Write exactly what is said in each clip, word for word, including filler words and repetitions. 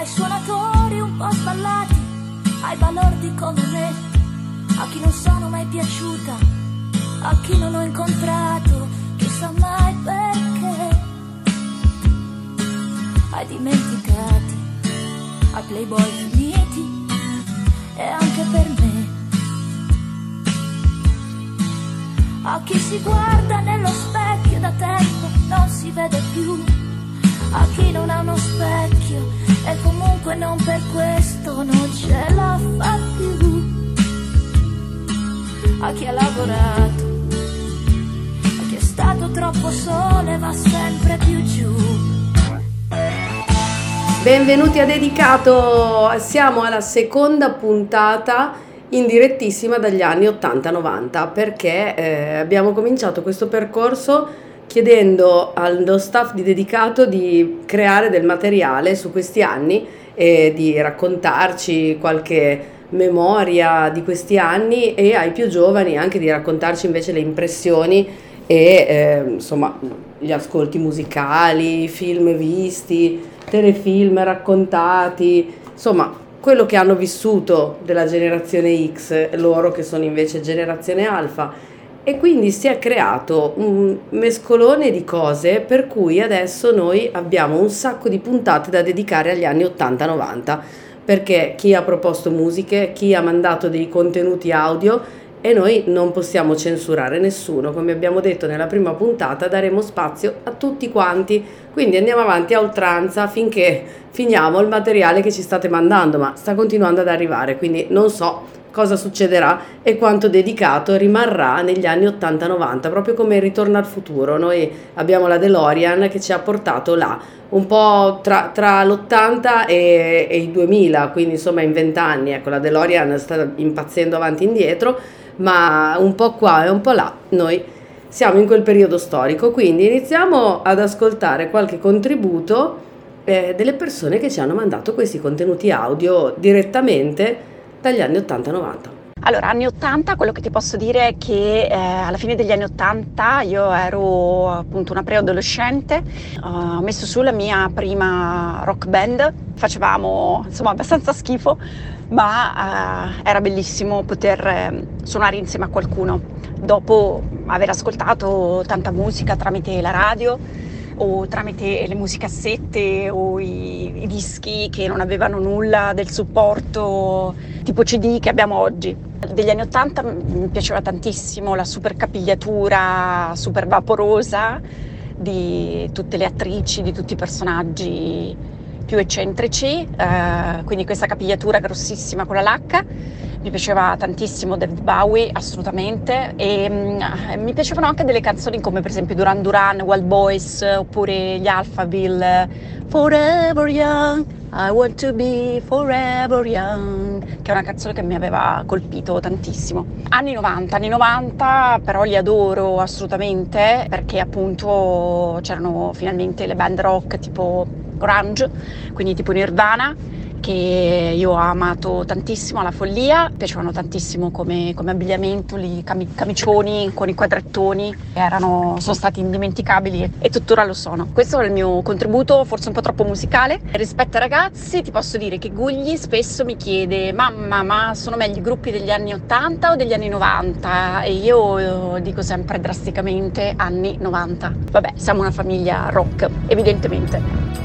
ai suonatori un po' sballati, ai balordi come me, a chi non sono mai piaciuta, a chi non ho incontrato, chissà mai perché, ai dimenticati, ai playboy finiti e anche per me, a chi si guarda nello specchio da tempo non si vede più, a chi non ha uno specchio e comunque non per questo non ce la fa più, a chi ha lavorato, a chi è stato troppo solo e va sempre più giù. Benvenuti a Dedicato, siamo alla seconda puntata in direttissima dagli anni ottanta novanta, perché eh, abbiamo cominciato questo percorso chiedendo allo staff di Dedicato di creare del materiale su questi anni e di raccontarci qualche memoria di questi anni, e ai più giovani anche di raccontarci invece le impressioni e eh, insomma gli ascolti musicali, film visti, telefilm raccontati, insomma quello che hanno vissuto della generazione X, loro che sono invece generazione Alfa. E quindi si è creato un mescolone di cose per cui adesso noi abbiamo un sacco di puntate da dedicare agli anni ottanta novanta, perché chi ha proposto musiche, chi ha mandato dei contenuti audio, e noi non possiamo censurare nessuno. Come abbiamo detto nella prima puntata, daremo spazio a tutti quanti, quindi andiamo avanti a oltranza finché finiamo il materiale che ci state mandando, ma sta continuando ad arrivare, quindi non so cosa succederà e quanto Dedicato rimarrà negli anni ottanta novanta, proprio come il Ritorno al futuro. Noi abbiamo la DeLorean che ci ha portato là, un po' tra, tra l'ottanta e, e i duemila, quindi insomma in vent'anni, ecco, la DeLorean sta impazzendo avanti e indietro, ma un po' qua e un po' là noi siamo in quel periodo storico. Quindi iniziamo ad ascoltare qualche contributo eh, delle persone che ci hanno mandato questi contenuti audio direttamente dagli anni ottanta novanta. Allora, anni ottanta, quello che ti posso dire è che eh, alla fine degli anni ottanta io ero appunto una preadolescente, uh, ho messo su la mia prima rock band, facevamo insomma abbastanza schifo, ma uh, era bellissimo poter eh, suonare insieme a qualcuno dopo aver ascoltato tanta musica tramite la radio o tramite le musicassette o i, i dischi che non avevano nulla del supporto tipo C D che abbiamo oggi. Degli anni ottanta mi piaceva tantissimo la super capigliatura super vaporosa di tutte le attrici, di tutti i personaggi più eccentrici, eh, quindi questa capigliatura grossissima con la lacca. Mi piaceva tantissimo David Bowie, assolutamente, e mm, mi piacevano anche delle canzoni come per esempio Duran Duran, Wild Boys, oppure gli Alphaville, Forever Young, I Want to Be Forever Young, che è una canzone che mi aveva colpito tantissimo. Anni novanta, anni novanta però li adoro assolutamente, perché appunto c'erano finalmente le band rock tipo grunge, quindi tipo Nirvana, che io ho amato tantissimo alla follia. Mi piacevano tantissimo come, come abbigliamento, i cami, camicioni con i quadrettoni, erano, sono stati indimenticabili e tuttora lo sono. Questo è il mio contributo, forse un po' troppo musicale. Rispetto ai ragazzi ti posso dire che Gugli spesso mi chiede: mamma, ma sono meglio i gruppi degli anni ottanta o degli anni novanta? E io dico sempre drasticamente anni novanta. Vabbè, siamo una famiglia rock, evidentemente.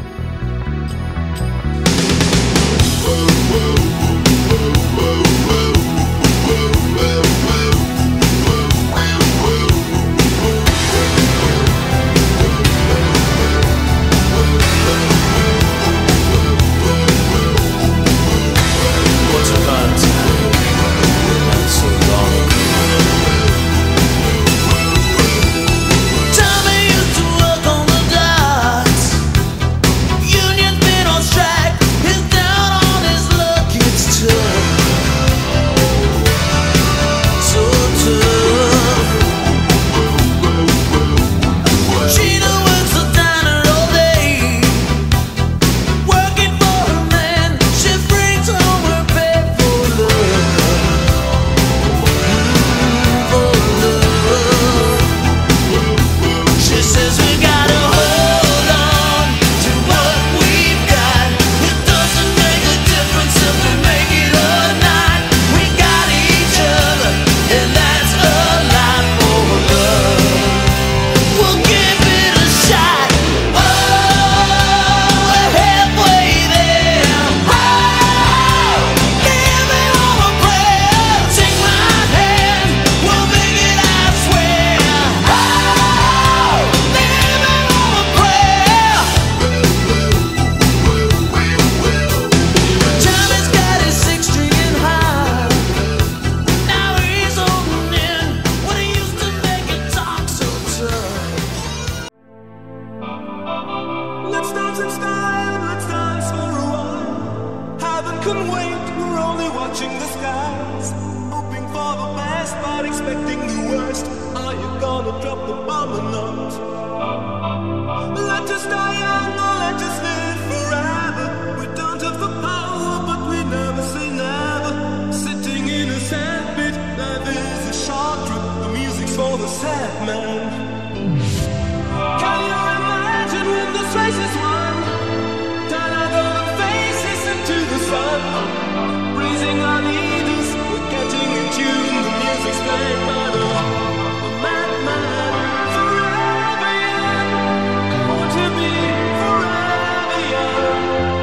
gonna drop the bomb or not. Let us die young or let us live forever. We don't have the power, but we never say never. Sitting in a sandpit, life is a short trip. The music's for the sad man. Can you imagine when this race is won? Turn out all the faces into the sun. Raising our leaders, we're getting in tune. The music's played by the, the madman. Forever young, I want to be forever young.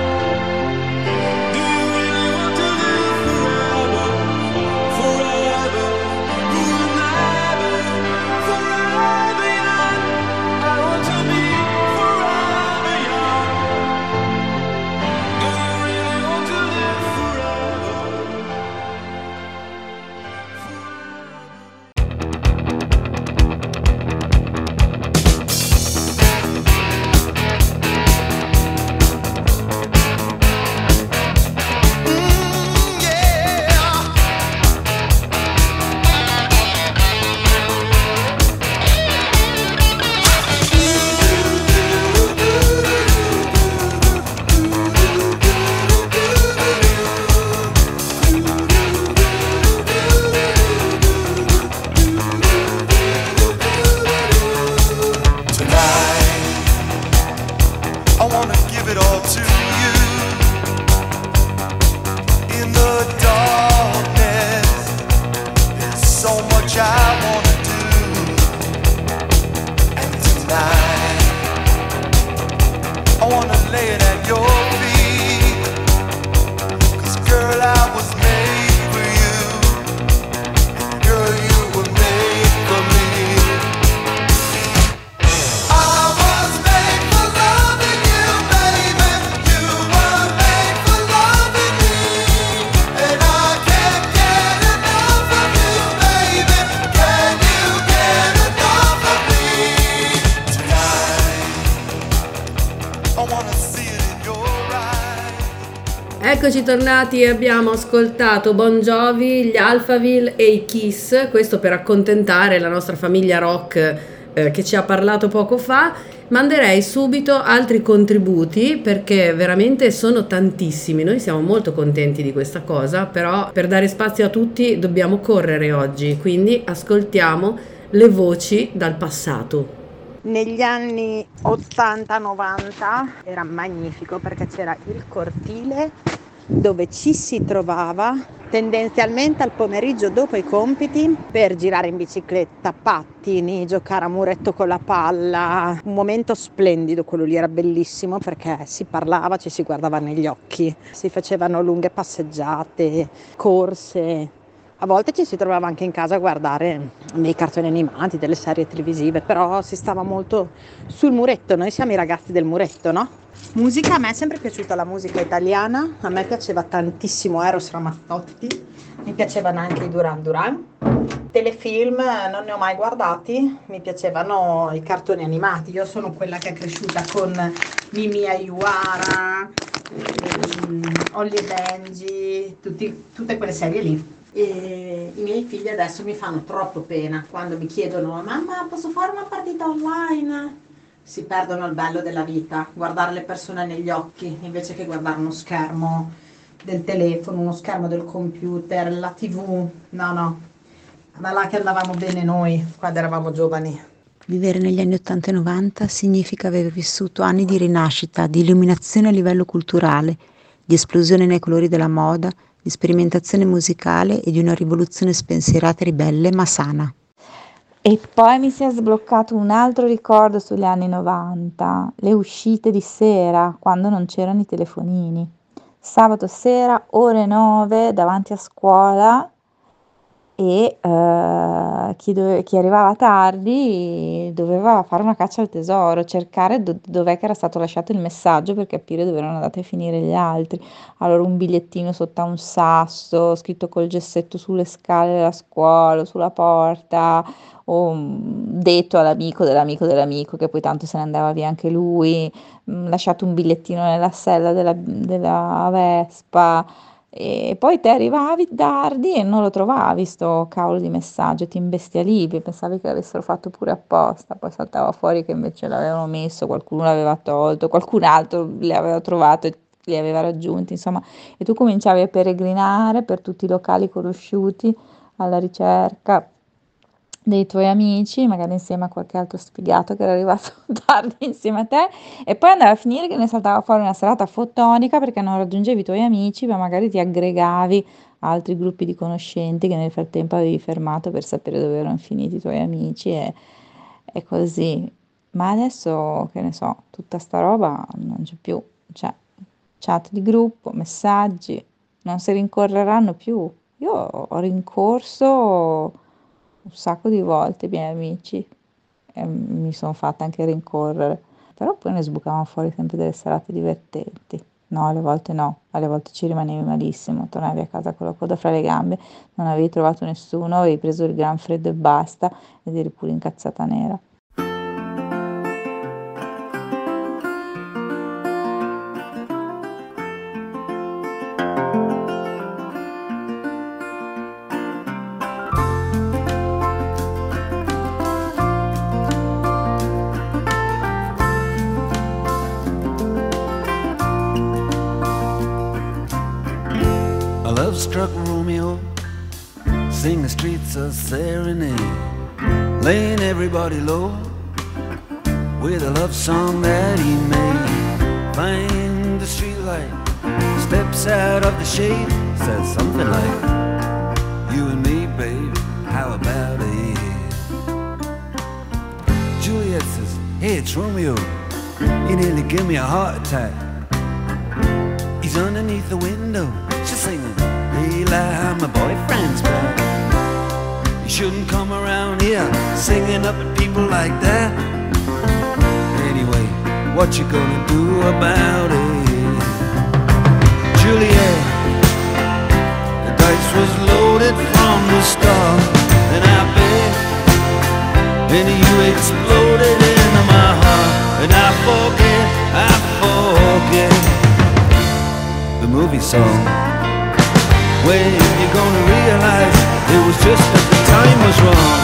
Do you really want to live forever? Forever, never. Forever young, I want to be forever young. Do you really want to live forever? I wanna give it all to you. In the darkness, there's so much I wanna do. And tonight, I wanna lay it at your feet. 'Cause girl, I was made for you. And girl, you were made for me. I was made for loving you, baby. You were made for loving me. And I can't get enough of you, baby. Can you get enough of me? Tonight, I wanna see it in your eyes. Eccoci tornati e abbiamo ascoltato Bon Jovi, gli Alphaville e i Kiss, questo per accontentare la nostra famiglia rock eh, che ci ha parlato poco fa. Manderei subito altri contributi perché veramente sono tantissimi, noi siamo molto contenti di questa cosa, però per dare spazio a tutti dobbiamo correre oggi, quindi ascoltiamo le voci dal passato. Negli anni ottanta novanta era magnifico perché c'era il cortile dove ci si trovava tendenzialmente al pomeriggio dopo i compiti per girare in bicicletta, pattini, giocare a muretto con la palla. Un momento splendido quello lì, era bellissimo perché si parlava, ci si guardava negli occhi, si facevano lunghe passeggiate, corse. A volte ci si trovava anche in casa a guardare dei cartoni animati, delle serie televisive, però si stava molto sul muretto, noi siamo i ragazzi del muretto, no? Musica, a me è sempre piaciuta la musica italiana, a me piaceva tantissimo Eros Ramazzotti, mi piacevano anche i Duran Duran. Telefilm non ne ho mai guardati, mi piacevano i cartoni animati, io sono quella che è cresciuta con Mimi Aiuara, ehm, Holly e Benji, tutti, tutte quelle serie lì. E i miei figli adesso mi fanno troppo pena quando mi chiedono: mamma, posso fare una partita online? Si perdono il bello della vita, guardare le persone negli occhi invece che guardare uno schermo del telefono, uno schermo del computer, la tivù. No, no, ma là che andavamo bene noi quando eravamo giovani. Vivere negli anni ottanta e novanta significa aver vissuto anni di rinascita, di illuminazione a livello culturale, di esplosione nei colori della moda, di sperimentazione musicale e di una rivoluzione spensierata e ribelle ma sana. E poi mi si è sbloccato un altro ricordo sugli anni novanta, le uscite di sera quando non c'erano i telefonini. Sabato sera, ore nove, davanti a scuola, e eh, chi, dove- chi arrivava tardi doveva fare una caccia al tesoro, cercare do- dov'è che era stato lasciato il messaggio per capire dove erano andati a finire gli altri. Allora un bigliettino sotto a un sasso, scritto col gessetto sulle scale della scuola, o sulla porta, o mm, detto all'amico dell'amico dell'amico che poi tanto se ne andava via anche lui, mm, lasciato un bigliettino nella sella della, della Vespa. E poi te arrivavi tardi e non lo trovavi sto cavolo di messaggio, ti imbestialivi, pensavi che l'avessero fatto pure apposta, poi saltava fuori che invece l'avevano messo, qualcuno l'aveva tolto, qualcun altro li aveva trovato e li aveva raggiunti, insomma, e tu cominciavi a peregrinare per tutti i locali conosciuti alla ricerca dei tuoi amici, magari insieme a qualche altro sfigato che era arrivato tardi insieme a te, e poi andava a finire che ne saltava fuori una serata fotonica perché non raggiungevi i tuoi amici, ma magari ti aggregavi a altri gruppi di conoscenti che nel frattempo avevi fermato per sapere dove erano finiti i tuoi amici e, e così. Ma adesso, che ne so, tutta sta roba non c'è più, cioè chat di gruppo, messaggi, non si rincorreranno più. Io ho rincorso un sacco di volte i miei amici e mi sono fatta anche rincorrere, però poi ne sbucavano fuori sempre delle serate divertenti. No, alle volte no, alle volte ci rimanevi malissimo, tornavi a casa con la coda fra le gambe, non avevi trovato nessuno, avevi preso il gran freddo e basta ed eri pure incazzata nera. A love-struck Romeo sing the streets a serenade, laying everybody low with a love song that he made. Find the streetlight, steps out of the shade, says something like, "You and me, babe, how about it?" Juliet says, "Hey, it's Romeo, you nearly give me a heart attack." He's underneath the window, she's singing, "Eli, my boyfriend's back." You shouldn't come around here singing up at people like that. Anyway, what you gonna do about it? Juliet, the dice was loaded from the start, and I bet, and you exploded into my heart, and I forget, I forget the movie song. When you gonna realize it was just that the time was wrong,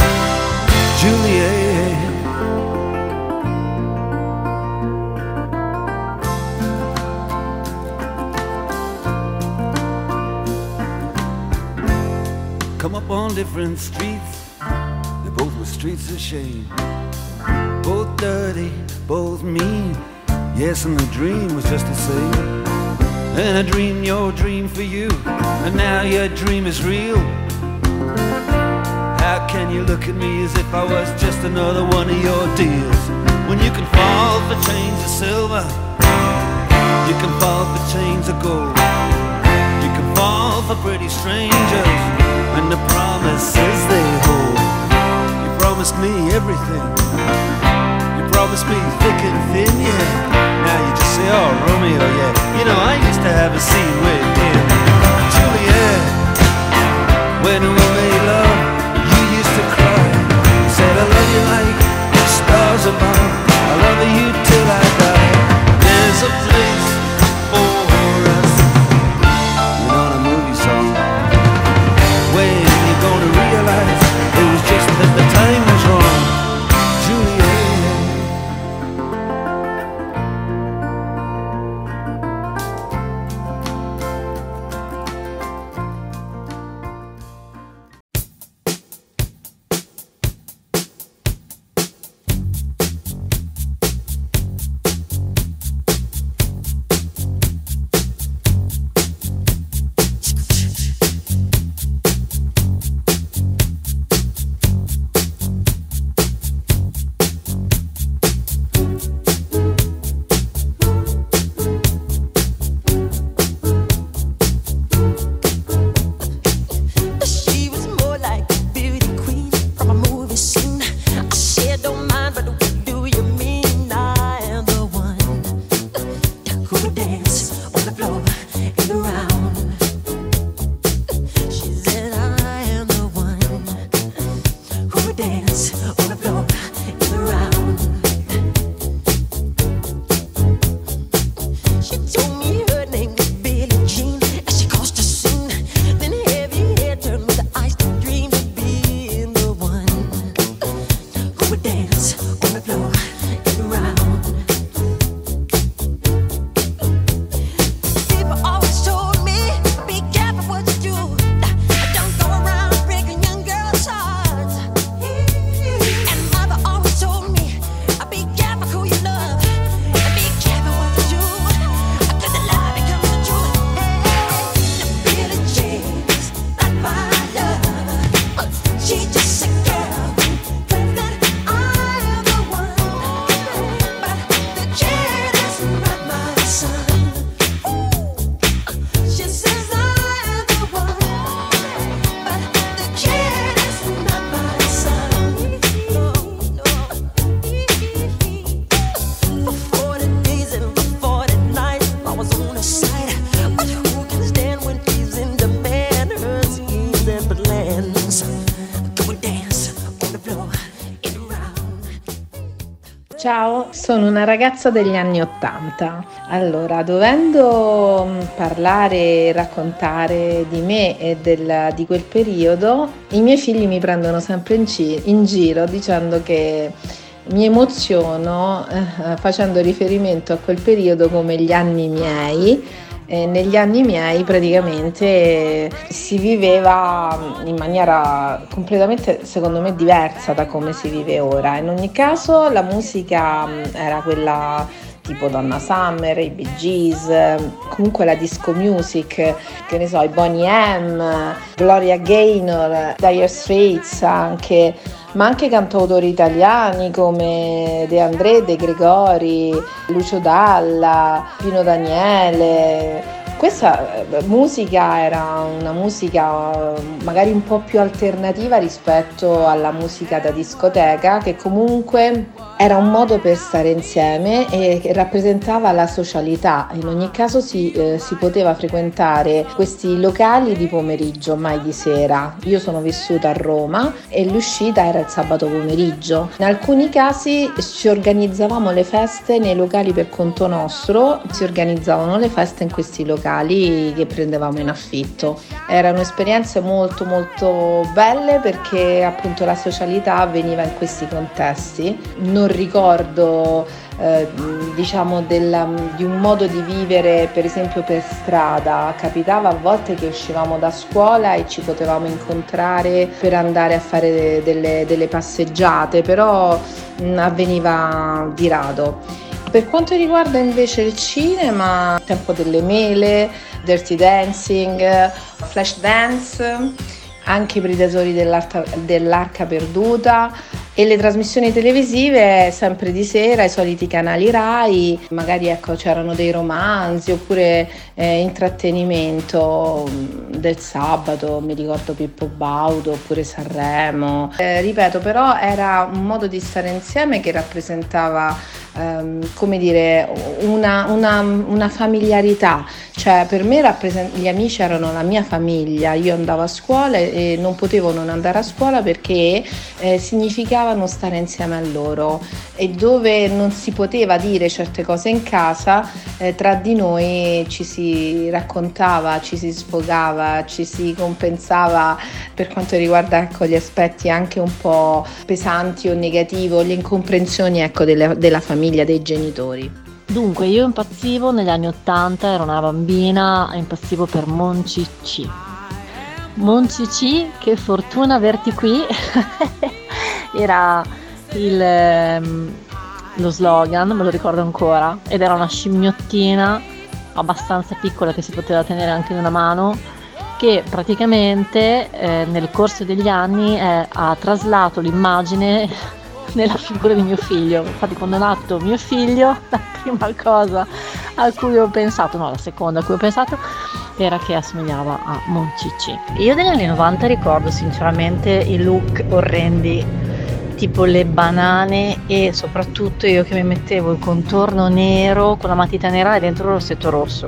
Juliet? Come up on different streets, they both were streets of shame, both dirty, both mean, yes, and the dream was just the same. And I dreamed your dream for you, and now your dream is real. How can you look at me as if I was just another one of your deals? When you can fall for chains of silver, you can fall for chains of gold, you can fall for pretty strangers and the promises they hold. You promised me everything, you promised me thick and thin, yeah. Now you just say, "Oh, Romeo, yeah, you know, I used to have a scene with him." Juliet, when we made love, you used to cry. You said, "I love you like the stars above, I love you till I die." There's a place for us. You're not a movie song. When you're gonna realize it was just that the time was wrong, Juliet. Ciao, sono una ragazza degli anni Ottanta. Allora, dovendo parlare e raccontare di me e del, di quel periodo, i miei figli mi prendono sempre in, ci- in giro dicendo che mi emoziono eh, facendo riferimento a quel periodo come gli anni miei. E negli anni miei praticamente si viveva in maniera completamente, secondo me, diversa da come si vive ora. In ogni caso la musica era quella tipo Donna Summer, i Bee Gees, comunque la disco music, che ne so, i Boney M, Gloria Gaynor, Dire Straits anche, ma anche cantautori italiani come De André, De Gregori, Lucio Dalla, Pino Daniele. Questa musica era una musica magari un po' più alternativa rispetto alla musica da discoteca, che comunque era un modo per stare insieme e che rappresentava la socialità. In ogni caso si, eh, si poteva frequentare questi locali di pomeriggio, mai di sera. Io sono vissuta a Roma e l'uscita era il sabato pomeriggio. In alcuni casi ci organizzavamo le feste nei locali per conto nostro, si organizzavano le feste in questi locali che prendevamo in affitto. Erano esperienze molto molto belle perché appunto la socialità avveniva in questi contesti. Non ricordo eh, diciamo della, di un modo di vivere per esempio per strada. Capitava a volte che uscivamo da scuola e ci potevamo incontrare per andare a fare delle, delle passeggiate, però mh, avveniva di rado. Per quanto riguarda invece il cinema, Tempo delle Mele, Dirty Dancing, Flashdance, anche i Predatori dell'Arca, dell'Arca Perduta e le trasmissioni televisive sempre di sera, i soliti canali Rai, magari ecco c'erano dei romanzi oppure eh, intrattenimento del sabato, mi ricordo Pippo Baudo oppure Sanremo. Eh, ripeto, però era un modo di stare insieme che rappresentava Um, come dire una, una, una familiarità, cioè per me rappresent- gli amici erano la mia famiglia. Io andavo a scuola e non potevo non andare a scuola perché eh, significavano stare insieme a loro, e dove non si poteva dire certe cose in casa, eh, tra di noi ci si raccontava, ci si sfogava, ci si compensava per quanto riguarda ecco, gli aspetti anche un po' pesanti o negativi, le incomprensioni ecco, delle, della famiglia, dei genitori. Dunque, io impazzivo negli anni Ottanta, ero una bambina, impazzivo per Monci C. Monci C, che fortuna averti qui, era il, ehm, lo slogan, me lo ricordo ancora, ed era una scimmiottina abbastanza piccola che si poteva tenere anche in una mano, che praticamente eh, nel corso degli anni eh, ha traslato l'immagine nella figura di mio figlio. Infatti quando è nato mio figlio, la prima cosa a cui ho pensato, no la seconda a cui ho pensato era che assomigliava a Moncicci. Io degli anni novanta ricordo sinceramente i look orrendi, tipo le banane, e soprattutto io che mi mettevo il contorno nero con la matita nera e dentro il rossetto rosso.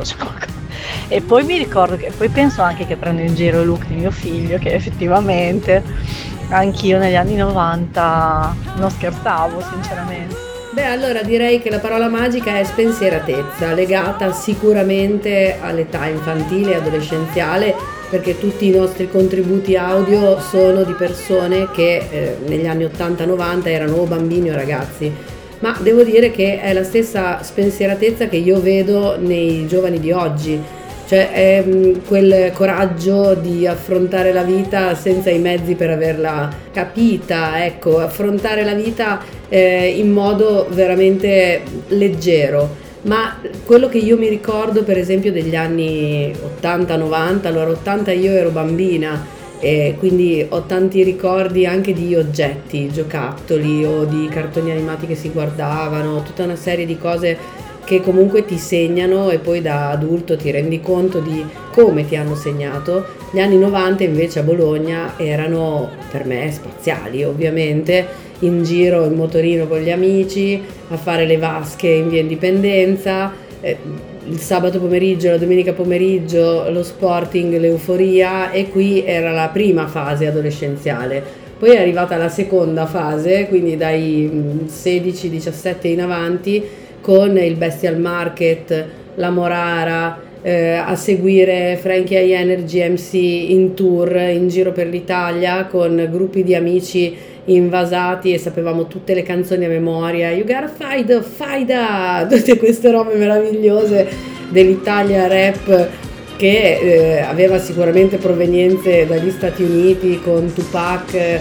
E poi mi ricordo che poi penso anche che prendo in giro il look di mio figlio, che effettivamente anch'io negli anni novanta non scherzavo sinceramente. Beh, allora direi che la parola magica è spensieratezza, legata sicuramente all'età infantile e adolescenziale, perché tutti i nostri contributi audio sono di persone che eh, negli anni ottanta novanta erano o bambini o ragazzi. Ma devo dire che è la stessa spensieratezza che io vedo nei giovani di oggi, cioè è quel coraggio di affrontare la vita senza i mezzi per averla capita, ecco, affrontare la vita eh, in modo veramente leggero. Ma quello che io mi ricordo per esempio degli anni ottanta novanta, allora ottanta io ero bambina, e quindi ho tanti ricordi anche di oggetti, giocattoli o di cartoni animati che si guardavano, tutta una serie di cose che comunque ti segnano e poi da adulto ti rendi conto di come ti hanno segnato. Gli anni novanta invece a Bologna erano per me spaziali, ovviamente, in giro in motorino con gli amici, a fare le vasche in via Indipendenza, eh, il sabato pomeriggio, la domenica pomeriggio lo Sporting, l'euforia, e qui era la prima fase adolescenziale. Poi è arrivata la seconda fase, quindi dai sedici diciassette in avanti, con il Bestial Market, la Morara, eh, a seguire Frankie High Energy M C in tour in giro per l'Italia con gruppi di amici invasati e sapevamo tutte le canzoni a memoria. You gotta fight, fight, tutte queste robe meravigliose dell'Italia rap, che eh, aveva sicuramente provenienze dagli Stati Uniti con Tupac eh,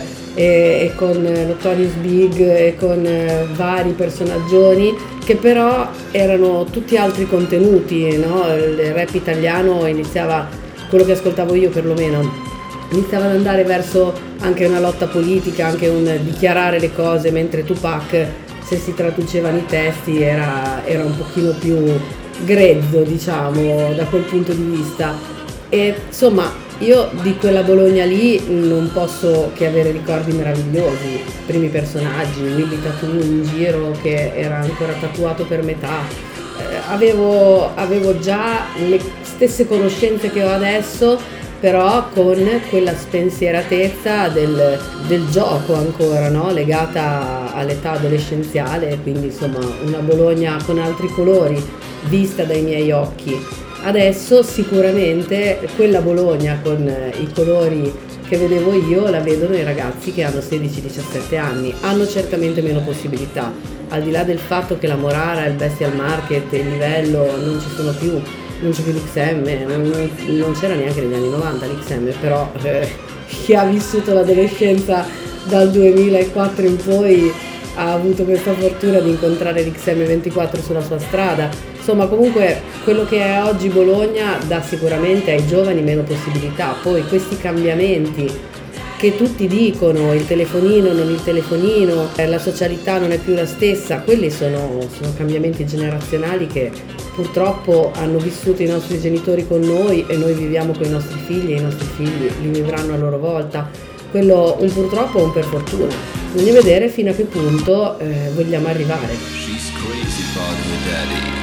e con Notorious Big e con eh, vari personaggioni, che però erano tutti altri contenuti, no? Il rap italiano iniziava, quello che ascoltavo io perlomeno, iniziava ad andare verso anche una lotta politica, anche un dichiarare le cose, mentre Tupac, se si traducevano i testi, era, era un pochino più grezzo, diciamo, da quel punto di vista. E insomma, io di quella Bologna lì non posso che avere ricordi meravigliosi, primi personaggi, Willy Tattoo in giro che era ancora tatuato per metà, eh, avevo, avevo già le stesse conoscenze che ho adesso, però con quella spensieratezza del, del gioco ancora, no? Legata all'età adolescenziale, quindi insomma una Bologna con altri colori vista dai miei occhi. Adesso sicuramente quella Bologna con i colori che vedevo io la vedono i ragazzi che hanno sedici diciassette anni, hanno certamente meno possibilità, al di là del fatto che la Morara, il Bestial Market, il livello non ci sono più, non c'è più l'X M, non, non c'era neanche negli anni novanta l'X M, però eh, chi ha vissuto l'adolescenza dal duemilaquattro in poi ha avuto questa fortuna di incontrare l'X M ventiquattro sulla sua strada. Insomma, comunque quello che è oggi Bologna dà sicuramente ai giovani meno possibilità. Poi questi cambiamenti che tutti dicono, il telefonino, non il telefonino, la socialità non è più la stessa, quelli sono, sono cambiamenti generazionali che purtroppo hanno vissuto i nostri genitori con noi e noi viviamo con i nostri figli e i nostri figli li vivranno a loro volta. Quello un purtroppo o un per fortuna. Bisogna vedere fino a che punto eh, vogliamo arrivare. She's crazy about her daddy.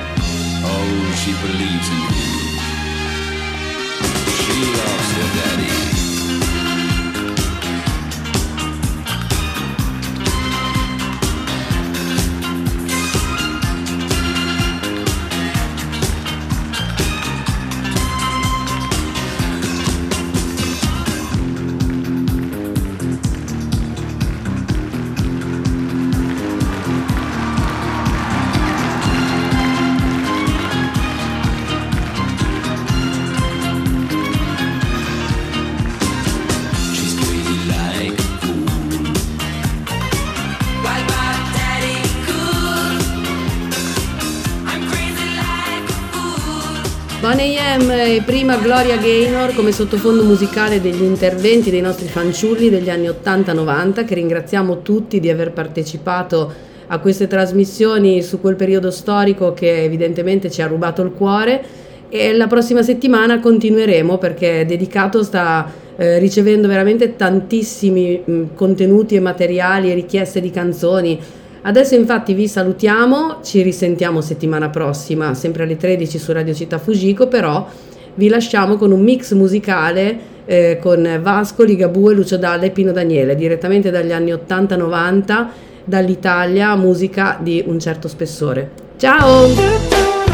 Oh, she believes in him. She loves her daddy. Boney M e prima Gloria Gaynor come sottofondo musicale degli interventi dei nostri fanciulli degli anni ottanta novanta, che ringraziamo tutti di aver partecipato a queste trasmissioni su quel periodo storico che evidentemente ci ha rubato il cuore. E la prossima settimana continueremo, perché Dedicato sta eh, ricevendo veramente tantissimi mh, contenuti e materiali e richieste di canzoni. Adesso infatti vi salutiamo, ci risentiamo settimana prossima, sempre alle tredici su Radio Città Fujiko, però vi lasciamo con un mix musicale eh, con Vasco, Ligabue, Lucio Dalla e Pino Daniele, direttamente dagli anni ottanta novanta, dall'Italia, musica di un certo spessore. Ciao!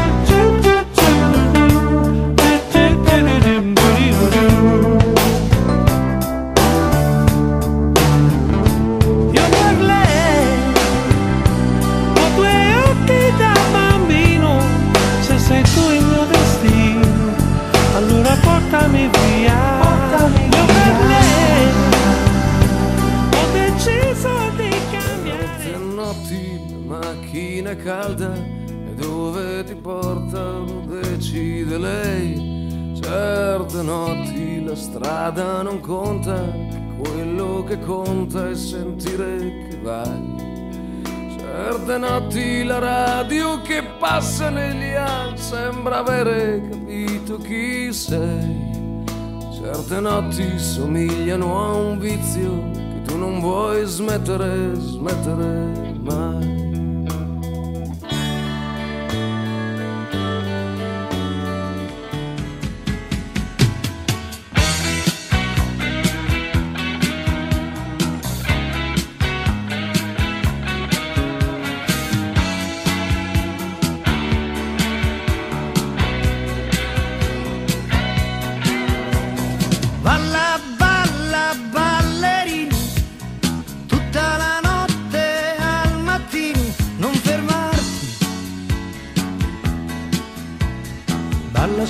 Portami via, portami via. Per lei ho deciso di cambiare. Notte notti, la macchina è calda e dove ti portano decide lei. Certe notti la strada non conta, quello che conta è sentire che vai. Certe notti la radio che passa negli anni sembra avere capito chi sei. Certe notti somigliano a un vizio che tu non vuoi smettere, smettere mai.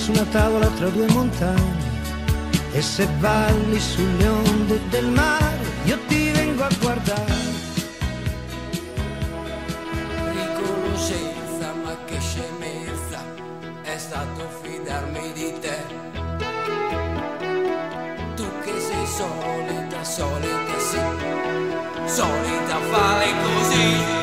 su una tavola tra due montagne, e se balli sulle onde del mare io ti vengo a guardare. Riconoscenza, ma che scemenza è stato fidarmi di te. Tu che sei solita, solita sì, solita fare così.